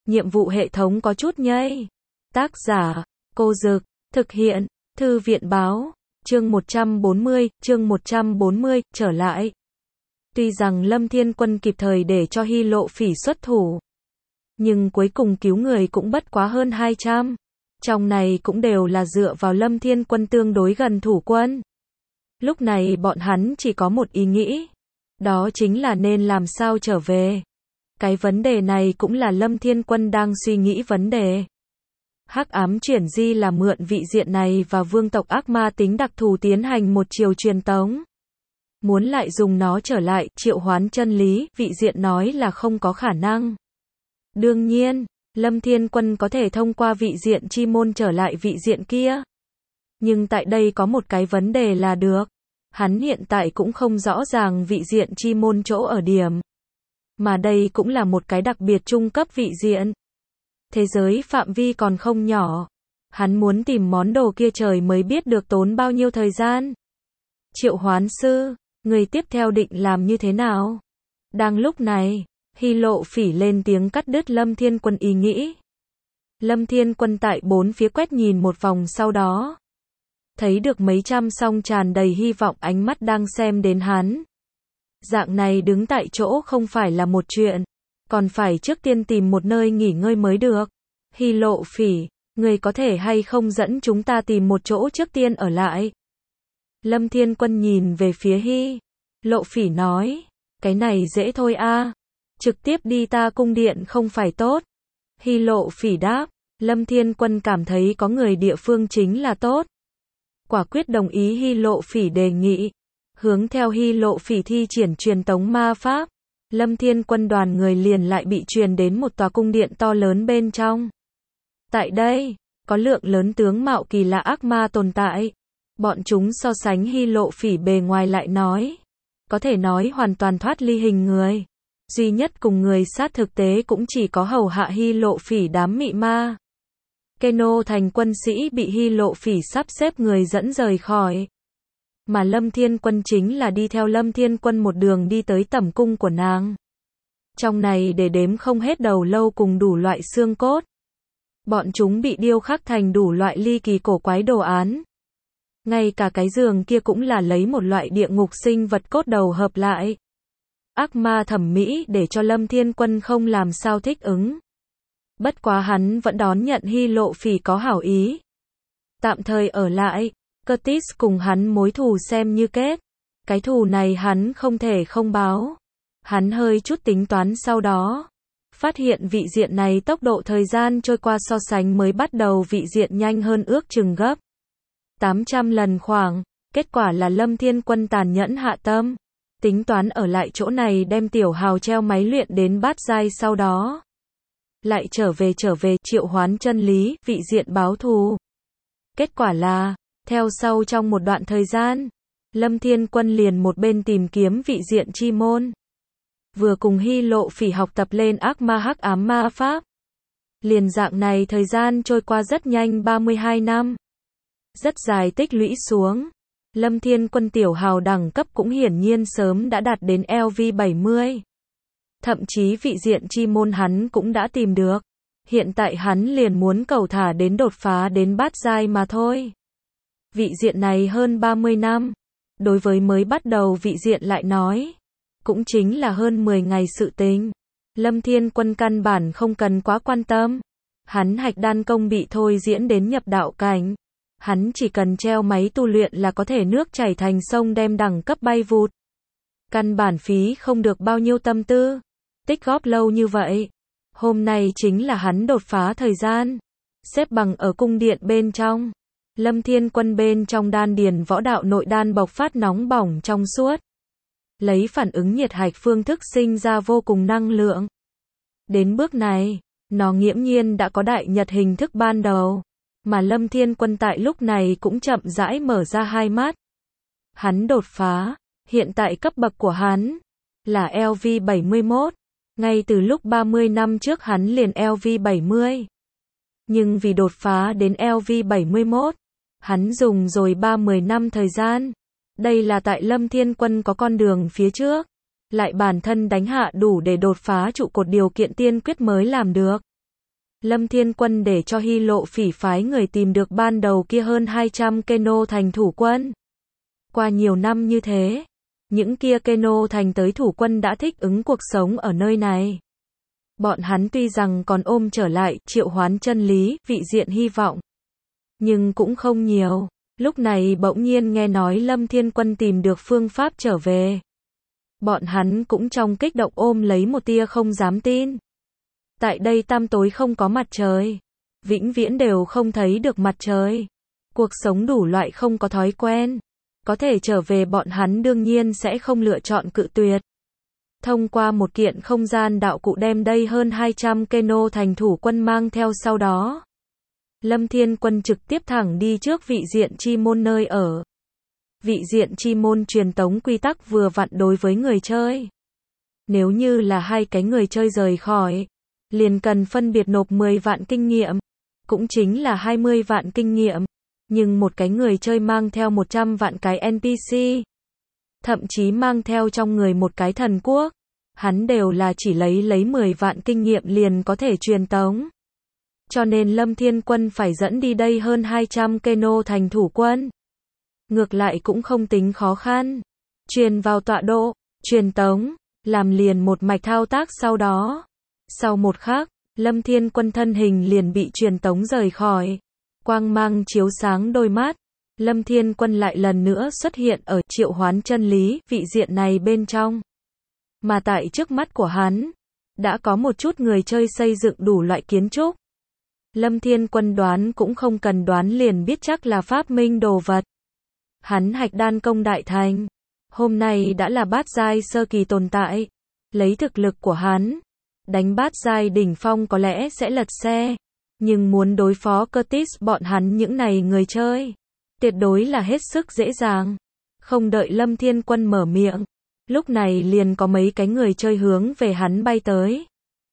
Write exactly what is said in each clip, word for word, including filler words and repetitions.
nhiệm vụ hệ thống có chút nhây. Tác giả, Cô Dực, thực hiện, Thư viện Báo, chương một trăm bốn mươi, chương một trăm bốn mươi, trở lại. Tuy rằng Lâm Thiên Quân kịp thời để cho Hy Lộ Phỉ xuất thủ, nhưng cuối cùng cứu người cũng bất quá hơn hai trăm. Trong này cũng đều là dựa vào Lâm Thiên Quân tương đối gần thủ quân. Lúc này bọn hắn chỉ có một ý nghĩ, đó chính là nên làm sao trở về. Cái vấn đề này cũng là Lâm Thiên Quân đang suy nghĩ vấn đề. Hắc ám chuyển di là mượn vị diện này và vương tộc ác ma tính đặc thù tiến hành một chiều truyền tống. Muốn lại dùng nó trở lại, triệu hoán chân lý, vị diện nói là không có khả năng. Đương nhiên, Lâm Thiên Quân có thể thông qua vị diện chi môn trở lại vị diện kia. Nhưng tại đây có một cái vấn đề là được. Hắn hiện tại cũng không rõ ràng vị diện chi môn chỗ ở điểm. Mà đây cũng là một cái đặc biệt trung cấp vị diện. Thế giới phạm vi còn không nhỏ. Hắn muốn tìm món đồ kia trời mới biết được tốn bao nhiêu thời gian. Triệu hoán sư, người tiếp theo định làm như thế nào? Đang lúc này, Hy Lộ Phỉ lên tiếng cắt đứt Lâm Thiên Quân ý nghĩ. Lâm Thiên Quân tại bốn phía quét nhìn một vòng sau đó. Thấy được mấy trăm song tràn đầy hy vọng ánh mắt đang xem đến hắn. Dạng này đứng tại chỗ không phải là một chuyện. Còn phải trước tiên tìm một nơi nghỉ ngơi mới được. Hy Lộ Phỉ, người có thể hay không dẫn chúng ta tìm một chỗ trước tiên ở lại? Lâm Thiên Quân nhìn về phía Hy Lộ Phỉ nói. Cái này dễ thôi a, trực tiếp đi ta cung điện không phải tốt. Hy Lộ Phỉ đáp. Lâm Thiên Quân cảm thấy có người địa phương chính là tốt. Quả quyết đồng ý Hy Lộ Phỉ đề nghị. Hướng theo Hy Lộ Phỉ thi triển truyền tống ma pháp, Lâm Thiên Quân đoàn người liền lại bị truyền đến một tòa cung điện to lớn bên trong. Tại đây, có lượng lớn tướng mạo kỳ lạ ác ma tồn tại. Bọn chúng so sánh Hy Lộ Phỉ bề ngoài lại nói, có thể nói hoàn toàn thoát ly hình người. Duy nhất cùng người sát thực tế cũng chỉ có hầu hạ Hy Lộ Phỉ đám mị ma. Keno thành quân sĩ bị Hy Lộ Phỉ sắp xếp người dẫn rời khỏi. Mà Lâm Thiên Quân chính là đi theo Lâm Thiên Quân một đường đi tới tẩm cung của nàng. Trong này để đếm không hết đầu lâu cùng đủ loại xương cốt. Bọn chúng bị điêu khắc thành đủ loại ly kỳ cổ quái đồ án. Ngay cả cái giường kia cũng là lấy một loại địa ngục sinh vật cốt đầu hợp lại. Ác ma thẩm mỹ để cho Lâm Thiên Quân không làm sao thích ứng. Bất quá hắn vẫn đón nhận Hy Lộ Phỉ có hảo ý. Tạm thời ở lại, Curtis cùng hắn mối thù xem như kết. Cái thù này hắn không thể không báo. Hắn hơi chút tính toán sau đó. Phát hiện vị diện này tốc độ thời gian trôi qua so sánh mới bắt đầu vị diện nhanh hơn ước chừng gấp tám trăm lần khoảng. Kết quả là Lâm Thiên Quân tàn nhẫn hạ tâm. Tính toán ở lại chỗ này đem tiểu hào treo máy luyện đến bát giai sau đó. Lại trở về trở về triệu hoán chân lý, vị diện báo thù. Kết quả là, theo sau trong một đoạn thời gian, Lâm Thiên Quân liền một bên tìm kiếm vị diện chi môn. Vừa cùng Hy Lộ Phỉ học tập lên ác ma hắc ám ma pháp. Liền dạng này thời gian trôi qua rất nhanh ba mươi hai năm. Rất dài tích lũy xuống. Lâm Thiên Quân tiểu hào đẳng cấp cũng hiển nhiên sớm đã đạt đến L V bảy mươi. Thậm chí vị diện chi môn hắn cũng đã tìm được. Hiện tại hắn liền muốn cầu thả đến đột phá đến bát giai mà thôi. Vị diện này hơn ba mươi năm. Đối với mới bắt đầu vị diện lại nói. Cũng chính là hơn mười ngày sự tình. Lâm Thiên Quân căn bản không cần quá quan tâm. Hắn hạch đan công bị thôi diễn đến nhập đạo cảnh. Hắn chỉ cần treo máy tu luyện là có thể nước chảy thành sông đem đẳng cấp bay vụt. Căn bản phí không được bao nhiêu tâm tư. Tích góp lâu như vậy. Hôm nay chính là hắn đột phá thời gian. Xếp bằng ở cung điện bên trong. Lâm Thiên Quân bên trong đan điền võ đạo nội đan bộc phát nóng bỏng trong suốt. Lấy phản ứng nhiệt hạch phương thức sinh ra vô cùng năng lượng. Đến bước này, nó nghiễm nhiên đã có đại nhật hình thức ban đầu. Mà Lâm Thiên Quân tại lúc này cũng chậm rãi mở ra hai mắt. Hắn đột phá. Hiện tại cấp bậc của hắn là L V bảy mươi mốt. Ngay từ lúc ba mươi năm trước hắn liền L V bảy mươi. Nhưng vì đột phá đến L V bảy mươi mốt, hắn dùng rồi ba mươi năm thời gian. Đây là tại Lâm Thiên Quân có con đường phía trước. Lại bản thân đánh hạ đủ để đột phá trụ cột điều kiện tiên quyết mới làm được. Lâm Thiên Quân để cho Hy Lộ Phỉ phái người tìm được ban đầu kia hơn hai trăm Keno thành thủ quân. Qua nhiều năm như thế, những kia Keno thành tới thủ quân đã thích ứng cuộc sống ở nơi này. Bọn hắn tuy rằng còn ôm trở lại triệu hoán chân lý, vị diện hy vọng, nhưng cũng không nhiều. Lúc này bỗng nhiên nghe nói Lâm Thiên Quân tìm được phương pháp trở về. Bọn hắn cũng trong kích động ôm lấy một tia không dám tin. Tại đây tăm tối không có mặt trời, vĩnh viễn đều không thấy được mặt trời. Cuộc sống đủ loại không có thói quen. Có thể trở về bọn hắn đương nhiên sẽ không lựa chọn cự tuyệt. Thông qua một kiện không gian đạo cụ đem đây hơn hai trăm Keno thành thủ quân mang theo sau đó. Lâm Thiên Quân trực tiếp thẳng đi trước vị diện chi môn nơi ở. Vị diện chi môn truyền tống quy tắc vừa vặn đối với người chơi. Nếu như là hai cái người chơi rời khỏi, liền cần phân biệt nộp mười vạn kinh nghiệm, cũng chính là hai mươi vạn kinh nghiệm. Nhưng một cái người chơi mang theo một trăm vạn cái en pê xê, thậm chí mang theo trong người một cái thần quốc, hắn đều là chỉ lấy lấy mười vạn kinh nghiệm liền có thể truyền tống. Cho nên Lâm Thiên Quân phải dẫn đi đây hơn hai trăm Keno thành thủ quân. Ngược lại cũng không tính khó khăn. Truyền vào tọa độ, truyền tống, làm liền một mạch thao tác sau đó. Sau một khắc, Lâm Thiên Quân thân hình liền bị truyền tống rời khỏi. Quang mang chiếu sáng đôi mắt. Lâm Thiên Quân lại lần nữa xuất hiện ở triệu hoán chân lý, vị diện này bên trong. Mà tại trước mắt của hắn, đã có một chút người chơi xây dựng đủ loại kiến trúc. Lâm Thiên Quân đoán cũng không cần đoán liền biết chắc là phát minh đồ vật. Hắn hạch đan công đại thành. Hôm nay đã là bát giai sơ kỳ tồn tại. Lấy thực lực của hắn, đánh bát giai đỉnh phong có lẽ sẽ lật xe. Nhưng muốn đối phó Curtis bọn hắn những này người chơi, tuyệt đối là hết sức dễ dàng. Không đợi Lâm Thiên Quân mở miệng, lúc này liền có mấy cái người chơi hướng về hắn bay tới.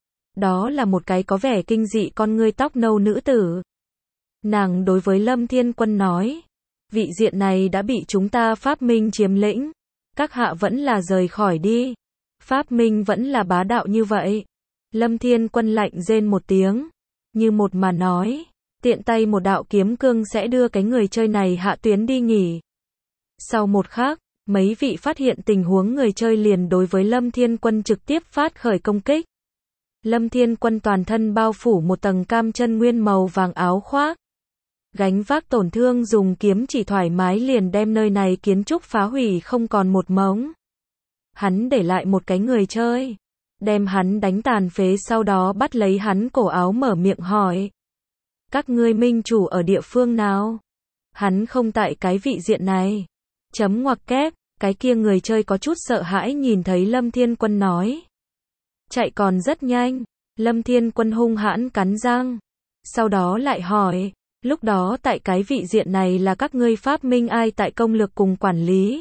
Đó là một cái có vẻ kinh dị con ngươi tóc nâu nữ tử. Nàng đối với Lâm Thiên Quân nói, vị diện này đã bị chúng ta Pháp Minh chiếm lĩnh, các hạ vẫn là rời khỏi đi. Pháp Minh vẫn là bá đạo như vậy. Lâm Thiên Quân lạnh rên một tiếng, như một mà nói, tiện tay một đạo kiếm cương sẽ đưa cái người chơi này hạ tuyến đi nghỉ. Sau một khắc, mấy vị phát hiện tình huống người chơi liền đối với Lâm Thiên Quân trực tiếp phát khởi công kích. Lâm Thiên Quân toàn thân bao phủ một tầng cam chân nguyên màu vàng áo khoác. Gánh vác tổn thương dùng kiếm chỉ thoải mái liền đem nơi này kiến trúc phá hủy không còn một mống. Hắn để lại một cái người chơi, đem hắn đánh tàn phế sau đó bắt lấy hắn cổ áo mở miệng hỏi. Các ngươi minh chủ ở địa phương nào? Hắn không tại cái vị diện này. Chấm ngoặc kép, cái kia người chơi có chút sợ hãi nhìn thấy Lâm Thiên Quân nói. Chạy còn rất nhanh, Lâm Thiên Quân hung hãn cắn răng. Sau đó lại hỏi, lúc đó tại cái vị diện này là các ngươi Pháp Minh ai tại công lược cùng quản lý?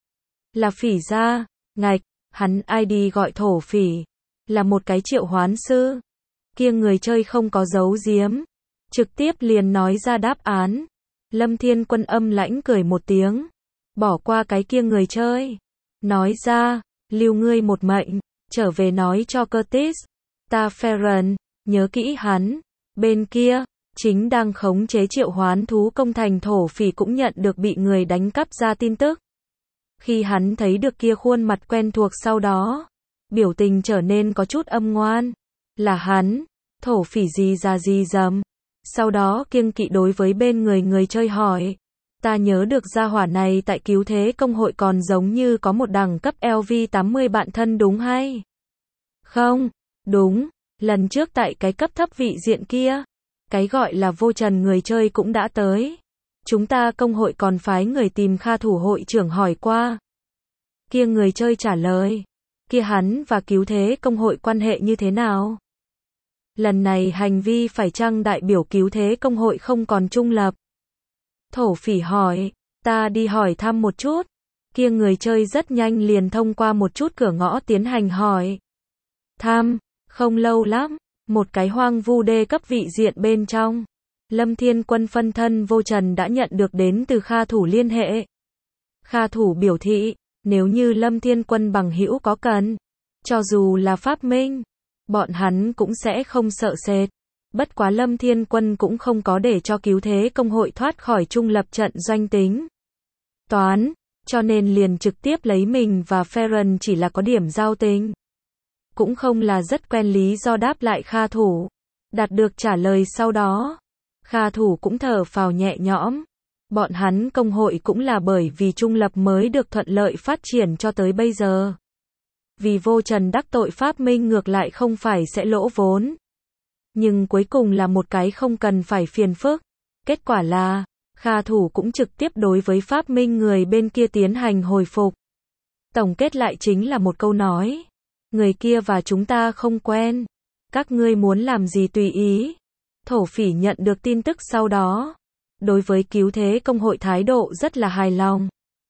Là Phỉ gia, ngạch, hắn i đê gọi Thổ Phỉ, là một cái triệu hoán sư. Kia người chơi không có giấu giếm, trực tiếp liền nói ra đáp án. Lâm Thiên Quân âm lãnh cười một tiếng, bỏ qua cái kia người chơi, nói ra, lưu ngươi một mệnh, trở về nói cho Curtis, ta Ferren, nhớ kỹ hắn. Bên kia, chính đang khống chế triệu hoán thú công thành Thổ Phỉ cũng nhận được bị người đánh cắp ra tin tức. Khi hắn thấy được kia khuôn mặt quen thuộc sau đó, biểu tình trở nên có chút âm ngoan. Là hắn, Thổ Phỉ gì ra gì dầm. Sau đó kiêng kỵ đối với bên người người chơi hỏi, ta nhớ được gia hỏa này tại cứu thế công hội còn giống như có một đẳng cấp L V tám mươi bạn thân đúng hay? Không, đúng, lần trước tại cái cấp thấp vị diện kia, cái gọi là vô trần người chơi cũng đã tới. Chúng ta công hội còn phái người tìm Kha thủ hội trưởng hỏi qua. Kia người chơi trả lời, kia hắn và cứu thế công hội quan hệ như thế nào? Lần này hành vi phải chăng đại biểu cứu thế công hội không còn trung lập? Thổ Phỉ hỏi, ta đi hỏi thăm một chút. Kia người chơi rất nhanh liền thông qua một chút cửa ngõ tiến hành hỏi thăm. Không lâu lắm, một cái hoang vu đê cấp vị diện bên trong, Lâm Thiên Quân phân thân vô trần đã nhận được đến từ Kha thủ liên hệ. Kha thủ biểu thị, nếu như Lâm Thiên Quân bằng hữu có cần, cho dù là Pháp Minh, bọn hắn cũng sẽ không sợ sệt. Bất quá Lâm Thiên Quân cũng không có để cho cứu thế công hội thoát khỏi trung lập trận doanh tính toán, cho nên liền trực tiếp lấy mình và Pheren chỉ là có điểm giao tình. Cũng không là rất quen lý do đáp lại Kha Thủ. Đạt được trả lời sau đó, Kha Thủ cũng thở phào nhẹ nhõm. Bọn hắn công hội cũng là bởi vì trung lập mới được thuận lợi phát triển cho tới bây giờ. Vì vô trần đắc tội Pháp Minh ngược lại không phải sẽ lỗ vốn. Nhưng cuối cùng là một cái không cần phải phiền phức. Kết quả là, Kha Thủ cũng trực tiếp đối với Pháp Minh người bên kia tiến hành hồi phục. Tổng kết lại chính là một câu nói. Người kia và chúng ta không quen. Các ngươi muốn làm gì tùy ý. Thổ Phỉ nhận được tin tức sau đó. Đối với cứu thế công hội thái độ rất là hài lòng.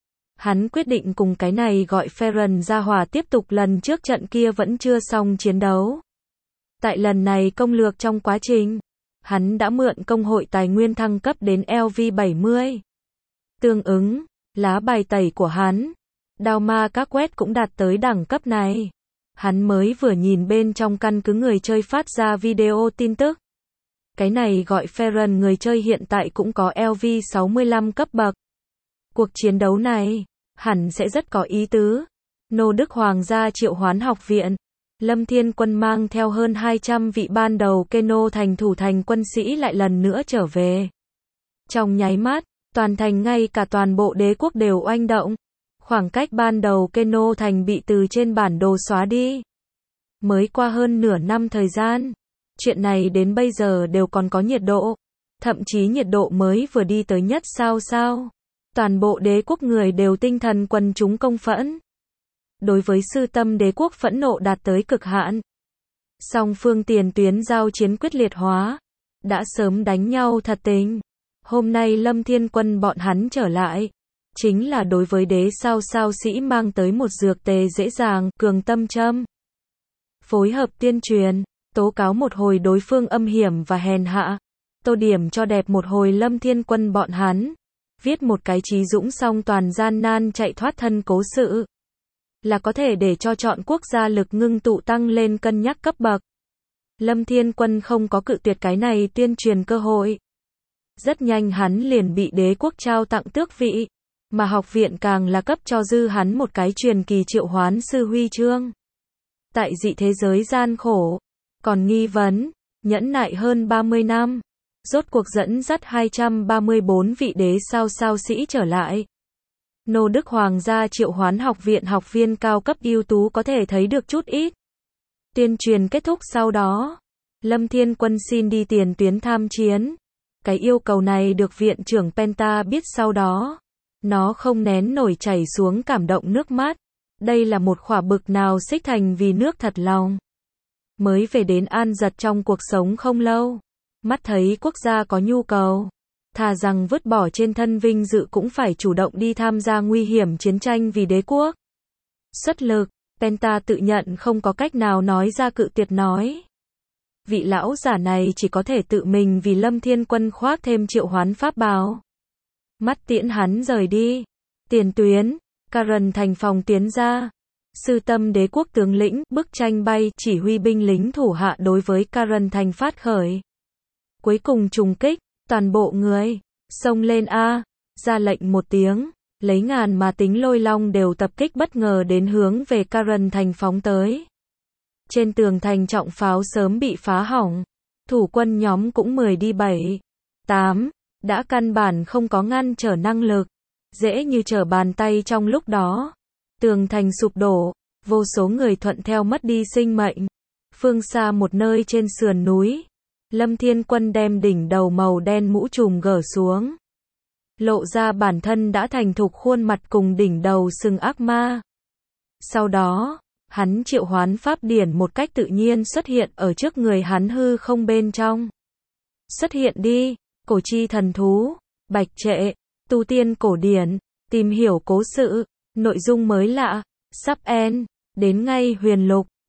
Hắn quyết định cùng cái này gọi Pheren ra hòa tiếp tục lần trước trận kia vẫn chưa xong chiến đấu. Tại lần này công lược trong quá trình, hắn đã mượn công hội tài nguyên thăng cấp đến L V bảy mươi. Tương ứng, lá bài tẩy của hắn, đao ma các quét cũng đạt tới đẳng cấp này. Hắn mới vừa nhìn bên trong căn cứ người chơi phát ra video tin tức. Cái này gọi Pheren người chơi hiện tại cũng có L V sáu mươi lăm cấp bậc. Cuộc chiến đấu này, hẳn sẽ rất có ý tứ. Nô Đức Hoàng gia triệu hoán học viện. Lâm Thiên Quân mang theo hơn hai trăm vị ban đầu Keno thành thủ thành quân sĩ lại lần nữa trở về. Trong nháy mắt, toàn thành ngay cả toàn bộ đế quốc đều oanh động. Khoảng cách ban đầu Keno thành bị từ trên bản đồ xóa đi. Mới qua hơn nửa năm thời gian. Chuyện này đến bây giờ đều còn có nhiệt độ. Thậm chí nhiệt độ mới vừa đi tới nhất sao sao. Toàn bộ đế quốc người đều tinh thần quần chúng công phẫn. Đối với sư tâm đế quốc phẫn nộ đạt tới cực hạn. Song phương tiền tuyến giao chiến quyết liệt hóa. Đã sớm đánh nhau thật tình. Hôm nay Lâm Thiên Quân bọn hắn trở lại. Chính là đối với đế sao sao sĩ mang tới một dược tề dễ dàng, cường tâm châm. Phối hợp tuyên truyền, tố cáo một hồi đối phương âm hiểm và hèn hạ. Tô điểm cho đẹp một hồi Lâm Thiên Quân bọn hắn. Viết một cái trí dũng song toàn gian nan chạy thoát thân cố sự. Là có thể để cho chọn quốc gia lực ngưng tụ tăng lên cân nhắc cấp bậc. Lâm Thiên Quân không có cự tuyệt cái này tuyên truyền cơ hội. Rất nhanh hắn liền bị đế quốc trao tặng tước vị. Mà học viện càng là cấp cho dư hắn một cái truyền kỳ triệu hoán sư huy chương. Tại dị thế giới gian khổ. Còn nghi vấn, nhẫn nại hơn ba mươi năm. Rốt cuộc dẫn dắt hai trăm ba mươi bốn vị đế sao sao sĩ trở lại. Nô Đức Hoàng gia triệu hoán học viện học viên cao cấp ưu tú có thể thấy được chút ít. Tuyên truyền kết thúc sau đó. Lâm Thiên Quân xin đi tiền tuyến tham chiến. Cái yêu cầu này được viện trưởng Penta biết sau đó. Nó không nén nổi chảy xuống cảm động nước mắt. Đây là một khỏa bực nào xích thành vì nước thật lòng. Mới về đến an giật trong cuộc sống không lâu. Mắt thấy quốc gia có nhu cầu. Thà rằng vứt bỏ trên thân vinh dự cũng phải chủ động đi tham gia nguy hiểm chiến tranh vì đế quốc. Xuất lực, Penta tự nhận không có cách nào nói ra cự tuyệt nói. Vị lão giả này chỉ có thể tự mình vì Lâm Thiên Quân khoác thêm triệu hoán pháp bào. Mắt tiễn hắn rời đi. Tiền tuyến, Karen thành phòng tiến ra. Sư tâm đế quốc tướng lĩnh, bức tranh bay, chỉ huy binh lính thủ hạ đối với Karen thành phát khởi. Cuối cùng trùng kích, toàn bộ người, xông lên A, ra lệnh một tiếng, lấy ngàn mà tính lôi long đều tập kích bất ngờ đến hướng về Karen thành phóng tới. Trên tường thành trọng pháo sớm bị phá hỏng, thủ quân nhóm cũng mười đi bảy, tám, đã căn bản không có ngăn trở năng lực, dễ như trở bàn tay trong lúc đó. Tường thành sụp đổ, vô số người thuận theo mất đi sinh mệnh. Phương xa một nơi trên sườn núi, Lâm Thiên Quân đem đỉnh đầu màu đen mũ trùm gỡ xuống. Lộ ra bản thân đã thành thục khuôn mặt cùng đỉnh đầu sừng ác ma. Sau đó, hắn triệu hoán pháp điển một cách tự nhiên xuất hiện ở trước người hắn hư không bên trong. Xuất hiện đi, cổ chi thần thú, bạch trệ, tu tiên cổ điển, tìm hiểu cố sự, nội dung mới lạ, sắp end, đến ngay huyền lục.